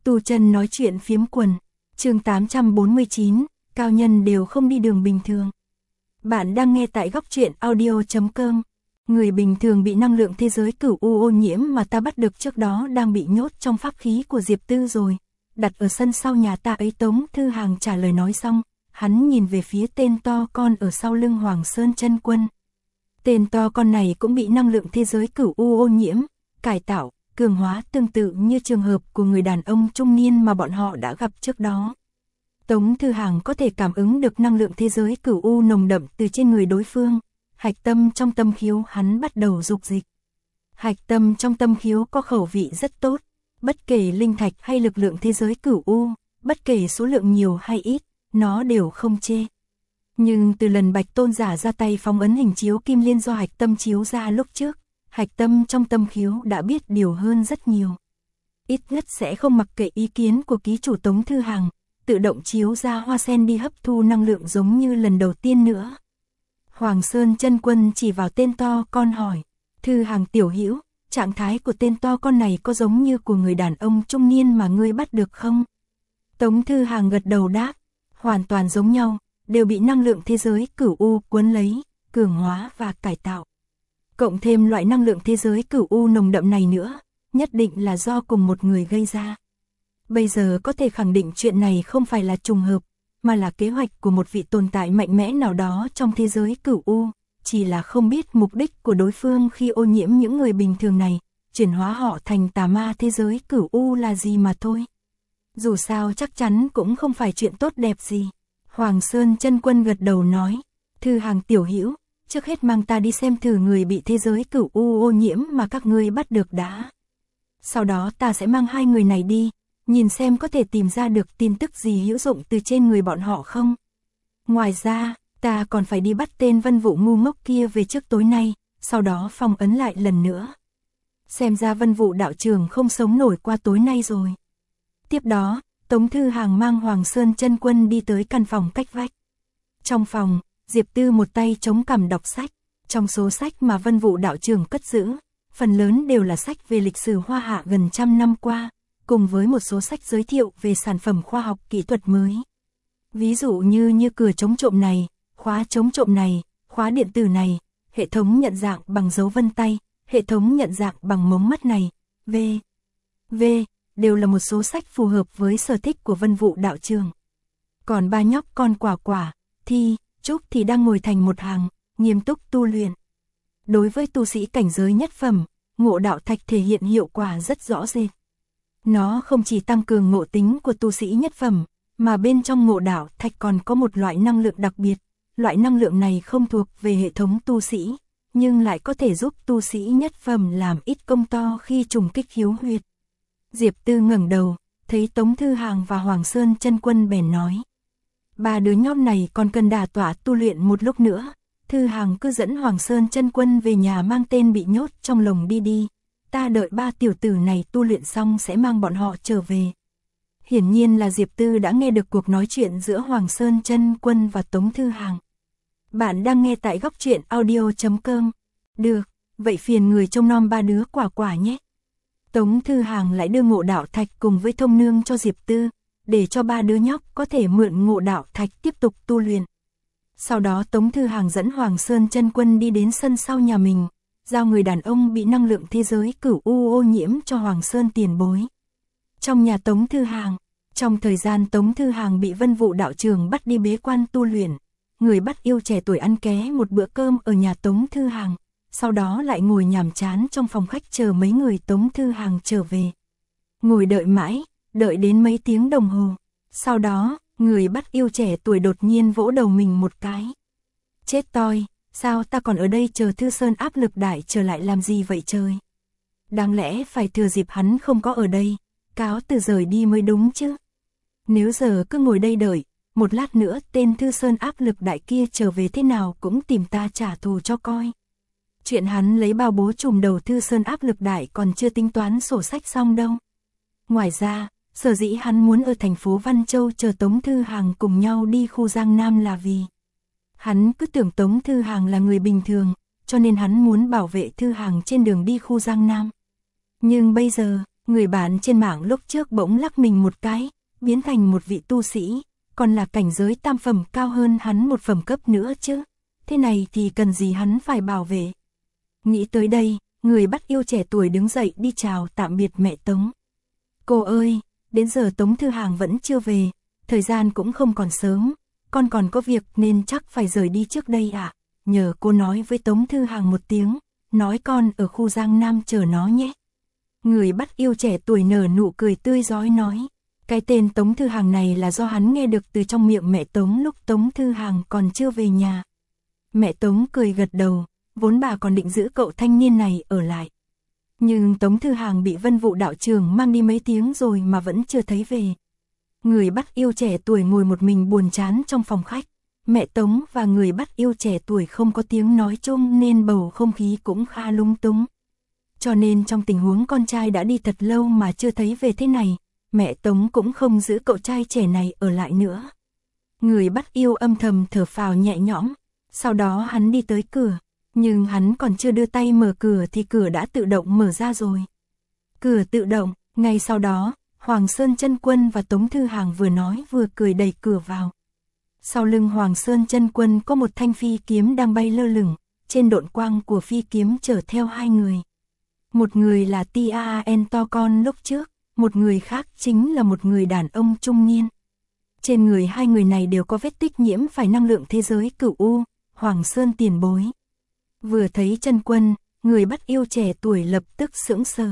Tu chân nói chuyện phiếm quần, chương 849, cao nhân đều không đi đường bình thường. Bạn đang nghe tại góc truyện audio.com. Người bình thường bị năng lượng thế giới cửu u ô nhiễm mà ta bắt được trước đó đang bị nhốt trong pháp khí của Diệp Tư rồi. Đặt ở sân sau nhà ta ấy. Tống Thư Hàng trả lời nói xong, hắn nhìn về phía tên to con ở sau lưng Hoàng Sơn Chân Quân. Tên to con này cũng bị năng lượng thế giới cửu u ô nhiễm, cải tạo, cường hóa tương tự như trường hợp của người đàn ông trung niên mà bọn họ đã gặp trước đó. Tống Thư Hàng có thể cảm ứng được năng lượng thế giới cửu u nồng đậm từ trên người đối phương. Hạch tâm trong tâm khiếu hắn bắt đầu dục dịch. Hạch tâm trong tâm khiếu có khẩu vị rất tốt, bất kể linh thạch hay lực lượng thế giới cửu u, bất kể số lượng nhiều hay ít, nó đều không chê. Nhưng từ lần Bạch Tôn giả ra tay phóng ấn hình chiếu kim liên do hạch tâm chiếu ra lúc trước, hạch tâm trong tâm khiếu đã biết điều hơn rất nhiều. Ít nhất sẽ không mặc kệ ý kiến của ký chủ Tống Thư Hàng, tự động chiếu ra hoa sen đi hấp thu năng lượng giống như lần đầu tiên nữa. Hoàng Sơn Chân Quân chỉ vào tên to con hỏi, Thư Hàng tiểu hữu, trạng thái của tên to con này có giống như của người đàn ông trung niên mà ngươi bắt được không? Tống Thư Hàng gật đầu đáp, hoàn toàn giống nhau, đều bị năng lượng thế giới cửu u cuốn lấy, cường hóa và cải tạo. Cộng thêm loại năng lượng thế giới cửu u nồng đậm này nữa, nhất định là do cùng một người gây ra. Bây giờ có thể khẳng định chuyện này không phải là trùng hợp, mà là kế hoạch của một vị tồn tại mạnh mẽ nào đó trong thế giới cửu u, chỉ là không biết mục đích của đối phương khi ô nhiễm những người bình thường này, chuyển hóa họ thành tà ma thế giới cửu u là gì mà thôi. Dù sao chắc chắn cũng không phải chuyện tốt đẹp gì. Hoàng Sơn Chân Quân gật đầu nói, Thư Hàng tiểu hữu, trước hết mang ta đi xem thử người bị thế giới cửu u ô nhiễm mà các ngươi bắt được đã. Sau đó ta sẽ mang hai người này đi, nhìn xem có thể tìm ra được tin tức gì hữu dụng từ trên người bọn họ không. Ngoài ra, ta còn phải đi bắt tên Vân Vũ ngu ngốc kia về trước tối nay, sau đó phong ấn lại lần nữa. Xem ra Vân Vũ đạo trưởng không sống nổi qua tối nay rồi. Tiếp đó, Tống Thư Hàng mang Hoàng Sơn Chân Quân đi tới căn phòng cách vách. Trong phòng, Diệp Tư một tay chống cằm đọc sách. Trong số sách mà Vân Vũ đạo trưởng cất giữ, phần lớn đều là sách về lịch sử Hoa Hạ gần trăm năm qua, cùng với một số sách giới thiệu về sản phẩm khoa học kỹ thuật mới. Ví dụ như cửa chống trộm này, khóa chống trộm này, khóa điện tử này, hệ thống nhận dạng bằng dấu vân tay, hệ thống nhận dạng bằng mống mắt này, v. Đều là một số sách phù hợp với sở thích của Vân Vũ đạo trưởng. Còn ba nhóc con Quả, Thi, Trúc thì đang ngồi thành một hàng, nghiêm túc tu luyện. Đối với tu sĩ cảnh giới nhất phẩm, ngộ đạo thạch thể hiện hiệu quả rất rõ rệt. Nó không chỉ tăng cường ngộ tính của tu sĩ nhất phẩm, mà bên trong ngộ đạo thạch còn có một loại năng lượng đặc biệt. Loại năng lượng này không thuộc về hệ thống tu sĩ, nhưng lại có thể giúp tu sĩ nhất phẩm làm ít công to khi trùng kích khiếu huyệt. Diệp Tư ngẩng đầu, thấy Tống Thư Hàng và Hoàng Sơn Chân Quân bèn nói, ba đứa nhóc này còn cần đả tọa tu luyện một lúc nữa. Thư Hàng cứ dẫn Hoàng Sơn Chân Quân về nhà mang tên bị nhốt trong lồng đi. Ta đợi ba tiểu tử này tu luyện xong sẽ mang bọn họ trở về. Hiển nhiên là Diệp Tư đã nghe được cuộc nói chuyện giữa Hoàng Sơn Chân Quân và Tống Thư Hàng. Bạn đang nghe tại góc truyện audio.com. Được, vậy phiền người trông nom ba đứa Quả nhé. Tống Thư Hàng lại đưa ngộ đạo thạch cùng với thông nương cho Diệp Tư, để cho ba đứa nhóc có thể mượn ngộ đạo thạch tiếp tục tu luyện. Sau đó Tống Thư Hàng dẫn Hoàng Sơn Chân Quân đi đến sân sau nhà mình, giao người đàn ông bị năng lượng thế giới cửu u ô nhiễm cho Hoàng Sơn tiền bối. Trong nhà Tống Thư Hàng, trong thời gian Tống Thư Hàng bị Vân Vũ đạo trưởng bắt đi bế quan tu luyện, người bắt yêu trẻ tuổi ăn ké một bữa cơm ở nhà Tống Thư Hàng, sau đó lại ngồi nhàm chán trong phòng khách chờ mấy người Tống Thư Hàng trở về. Ngồi đợi mãi, đợi đến mấy tiếng đồng hồ. Sau đó, người bắt yêu trẻ tuổi đột nhiên vỗ đầu mình một cái. Chết toi, sao ta còn ở đây chờ Thư Sơn áp lực đại trở lại làm gì vậy trời? Đáng lẽ phải thừa dịp hắn không có ở đây, cáo từ rời đi mới đúng chứ. Nếu giờ cứ ngồi đây đợi, một lát nữa tên Thư Sơn áp lực đại kia trở về thế nào cũng tìm ta trả thù cho coi. Chuyện hắn lấy bao bố trùm đầu Thư Sơn áp lực đại còn chưa tính toán sổ sách xong đâu. Ngoài ra, sở dĩ hắn muốn ở thành phố Văn Châu chờ Tống Thư Hàng cùng nhau đi khu Giang Nam là vì hắn cứ tưởng Tống Thư Hàng là người bình thường, cho nên hắn muốn bảo vệ Thư Hàng trên đường đi khu Giang Nam. Nhưng bây giờ, Người bạn trên mạng lúc trước bỗng lắc mình một cái, biến thành một vị tu sĩ, còn là cảnh giới tam phẩm cao hơn hắn một phẩm cấp nữa chứ. Thế này thì cần gì hắn phải bảo vệ. Nghĩ tới đây, người bắt yêu trẻ tuổi đứng dậy đi chào tạm biệt mẹ Tống. Cô ơi, đến giờ Tống Thư Hàng vẫn chưa về, thời gian cũng không còn sớm, con còn có việc nên chắc phải rời đi trước đây ạ. Nhờ cô nói với Tống Thư Hàng một tiếng, nói con ở khu Giang Nam chờ nó nhé. Người bắt yêu trẻ tuổi nở nụ cười tươi rói nói. Cái tên Tống Thư Hàng này là do hắn nghe được từ trong miệng mẹ Tống lúc Tống Thư Hàng còn chưa về nhà. Mẹ Tống cười gật đầu, vốn bà còn định giữ cậu thanh niên này ở lại. Nhưng Tống Thư Hàng bị Vân Vũ đạo trưởng mang đi mấy tiếng rồi mà vẫn chưa thấy về. Người bắt yêu trẻ tuổi ngồi một mình buồn chán trong phòng khách. Mẹ Tống và người bắt yêu trẻ tuổi không có tiếng nói chung nên bầu không khí cũng khá lung túng. Cho nên trong tình huống con trai đã đi thật lâu mà chưa thấy về thế này, mẹ Tống cũng không giữ cậu trai trẻ này ở lại nữa. Người bắt yêu âm thầm thở phào nhẹ nhõm, sau đó hắn đi tới cửa, nhưng hắn còn chưa đưa tay mở cửa thì cửa đã tự động mở ra rồi. Cửa tự động, ngay sau đó, Hoàng Sơn Chân Quân và Tống Thư Hàng vừa nói vừa cười đẩy cửa vào. Sau lưng Hoàng Sơn Chân Quân có một thanh phi kiếm đang bay lơ lửng, trên độn quang của phi kiếm chở theo hai người. Một người là Tian to con lúc trước, một người khác chính là một người đàn ông trung niên. Trên người hai người này đều có vết tích nhiễm phải năng lượng thế giới cửu u, Hoàng Sơn tiền bối. Vừa thấy Chân Quân, người bắt yêu trẻ tuổi lập tức sững sờ.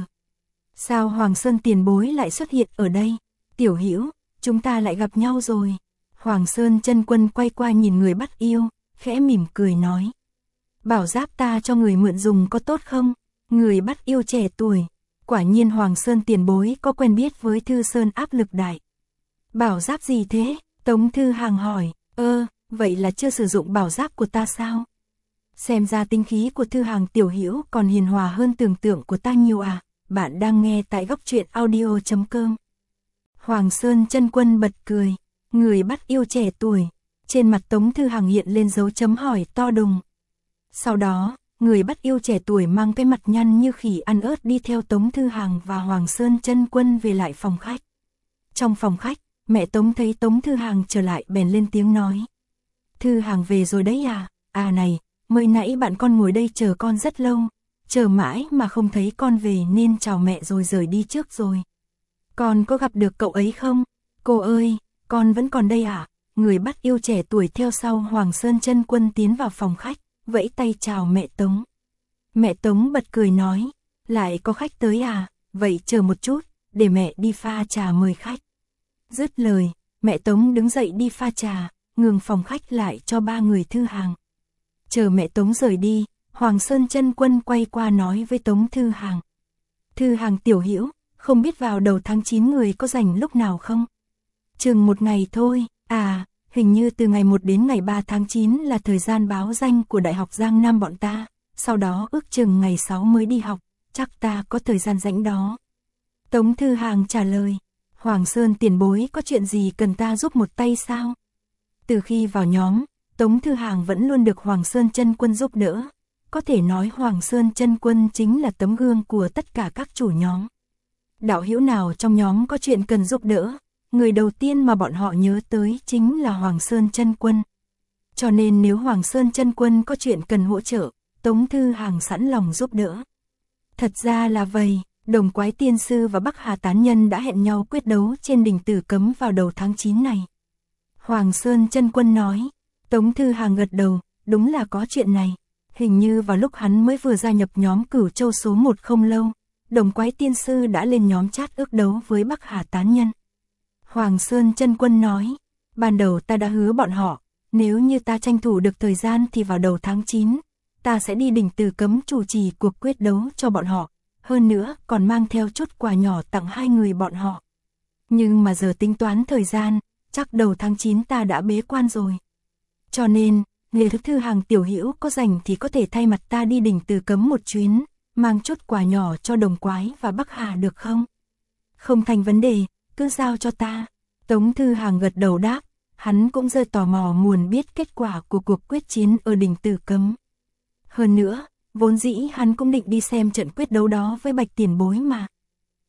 Sao Hoàng Sơn tiền bối lại xuất hiện ở đây? Tiểu Hữu, chúng ta lại gặp nhau rồi. Hoàng Sơn Chân Quân quay qua nhìn người bắt yêu, khẽ mỉm cười nói. Bảo giáp ta cho người mượn dùng có tốt không? Người bắt yêu trẻ tuổi. Quả nhiên Hoàng Sơn tiền bối có quen biết với Thư Sơn áp lực đại. Bảo giáp gì thế? Tống Thư Hàng hỏi. Vậy là chưa sử dụng bảo giáp của ta sao? Xem ra tinh khí của Thư Hàng tiểu hữu còn hiền hòa hơn tưởng tượng của ta nhiều à. Bạn đang nghe tại góc truyện audio.com. Hoàng Sơn Chân Quân bật cười. Người bắt yêu trẻ tuổi. Trên mặt Tống Thư Hàng hiện lên dấu chấm hỏi to đùng. Sau đó, người bắt yêu trẻ tuổi mang cái mặt nhăn như khỉ ăn ớt đi theo Tống Thư Hàng và Hoàng Sơn Chân Quân về lại phòng khách. Trong phòng khách, mẹ Tống thấy Tống Thư Hàng trở lại bèn lên tiếng nói. Thư Hàng về rồi đấy à? À này, mới nãy bạn con ngồi đây chờ con rất lâu, chờ mãi mà không thấy con về nên chào mẹ rồi rời đi trước rồi. Con có gặp được cậu ấy không? Cô ơi, con vẫn còn đây à? Người bắt yêu trẻ tuổi theo sau Hoàng Sơn Chân Quân tiến vào phòng khách, vẫy tay chào mẹ Tống. Mẹ Tống bật cười nói, lại có khách tới à? Vậy chờ một chút, để mẹ đi pha trà mời khách. Dứt lời, mẹ Tống đứng dậy đi pha trà, nhường phòng khách lại cho ba người Thư Hàng. Chờ mẹ Tống rời đi, Hoàng Sơn Chân Quân quay qua nói với Tống Thư Hàng. Thư Hàng tiểu hữu, không biết vào đầu tháng 9 người có rảnh lúc nào không? Chừng một ngày thôi, hình như từ ngày 1 đến ngày 3 tháng 9 là thời gian báo danh của Đại học Giang Nam bọn ta, sau đó ước chừng ngày 6 mới đi học, chắc ta có thời gian rảnh đó. Tống Thư Hàng trả lời, Hoàng Sơn tiền bối có chuyện gì cần ta giúp một tay sao? Từ khi vào nhóm, Tống Thư Hàng vẫn luôn được Hoàng Sơn Chân Quân giúp đỡ, có thể nói Hoàng Sơn Chân Quân chính là tấm gương của tất cả các chủ nhóm. Đạo hữu nào trong nhóm có chuyện cần giúp đỡ, người đầu tiên mà bọn họ nhớ tới chính là Hoàng Sơn Chân Quân. Cho nên nếu Hoàng Sơn Chân Quân có chuyện cần hỗ trợ, Tống Thư Hàng sẵn lòng giúp đỡ. Thật ra là vậy, Đồng Quái Tiên Sư và Bắc Hà Tán Nhân đã hẹn nhau quyết đấu trên đỉnh Tử Cấm vào đầu tháng 9 này. Hoàng Sơn Chân Quân nói, Tống Thư Hàng gật đầu, đúng là có chuyện này. Hình như vào lúc hắn mới vừa gia nhập nhóm Cửu Châu số 1 không lâu, Đồng Quái Tiên Sư đã lên nhóm chat ước đấu với Bắc Hà Tán Nhân. Hoàng Sơn Chân Quân nói, ban đầu ta đã hứa bọn họ, nếu như ta tranh thủ được thời gian thì vào đầu tháng 9, ta sẽ đi đỉnh Tử Cấm chủ trì cuộc quyết đấu cho bọn họ, hơn nữa còn mang theo chút quà nhỏ tặng hai người bọn họ. Nhưng mà giờ tính toán thời gian, chắc đầu tháng 9 ta đã bế quan rồi. Cho nên, nếu Thư Hàng tiểu hữu có rảnh thì có thể thay mặt ta đi đỉnh Tử Cấm một chuyến, mang chút quà nhỏ cho Đồng Quái và Bắc Hà được không? Không thành vấn đề, cứ giao cho ta. Tống Thư Hàng gật đầu đáp, hắn cũng rất tò mò muốn biết kết quả của cuộc quyết chiến ở đỉnh Tử Cấm. Hơn nữa, vốn dĩ hắn cũng định đi xem trận quyết đấu đó với Bạch tiền bối mà.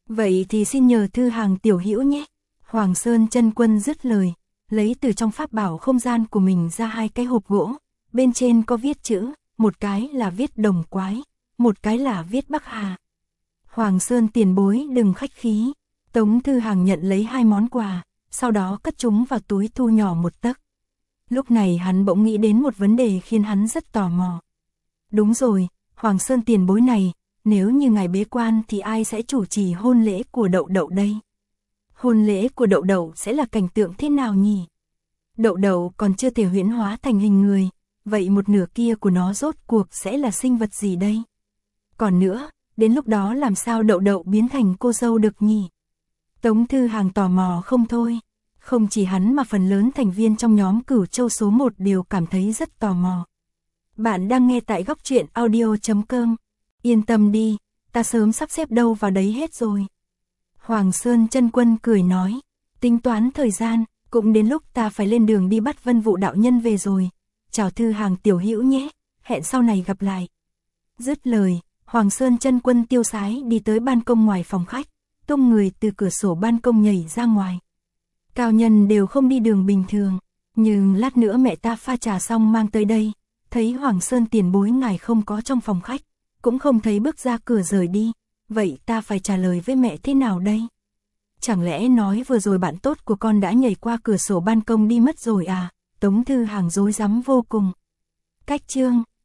Vậy thì xin nhờ Thư Hàng tiểu hữu nhé. Hoàng Sơn Chân Quân dứt lời, lấy từ trong pháp bảo không gian của mình ra 2 cái hộp gỗ, bên trên có viết chữ, một cái là viết Đồng Quái, một cái là viết Bắc Hà. Hoàng Sơn tiền bối đừng khách khí. Tống Thư Hàng nhận lấy 2 món quà, sau đó cất chúng vào túi thu nhỏ 1 tấc. Lúc này hắn bỗng nghĩ đến một vấn đề khiến hắn rất tò mò. Đúng rồi, Hoàng Sơn tiền bối này, nếu như ngài bế quan thì ai sẽ chủ trì hôn lễ của Đậu Đậu đây? Hôn lễ của Đậu Đậu sẽ là cảnh tượng thế nào nhỉ? Đậu Đậu còn chưa thể huyễn hóa thành hình người, vậy một nửa kia của nó rốt cuộc sẽ là sinh vật gì đây? Còn nữa, đến lúc đó làm sao Đậu Đậu biến thành cô dâu được nhỉ? Tống Thư Hàng tò mò không thôi. Không chỉ hắn mà phần lớn thành viên trong nhóm Cửu Châu số 1 đều cảm thấy rất tò mò. Bạn đang nghe tại góc truyện audio.com. Yên tâm đi, ta sớm sắp xếp đâu vào đấy hết rồi. Hoàng Sơn Chân Quân cười nói, tính toán thời gian, cũng đến lúc ta phải lên đường đi bắt Vân Vũ đạo nhân về rồi. Chào Thư Hàng tiểu hữu nhé, hẹn sau này gặp lại. Dứt lời, Hoàng Sơn Chân Quân tiêu sái đi tới ban công ngoài phòng khách, tung người từ cửa sổ ban công nhảy ra ngoài. Cao nhân đều không đi đường bình thường, nhưng lát nữa mẹ ta pha trà xong mang tới đây, thấy Hoàng Sơn tiền bối ngài không có trong phòng khách, cũng không thấy bước ra cửa rời đi, vậy ta phải trả lời với mẹ thế nào đây? Chẳng lẽ nói vừa rồi bạn tốt của con đã nhảy qua cửa sổ ban công đi mất rồi à? Tống Thư Hàng rối rắm vô cùng. Cách chương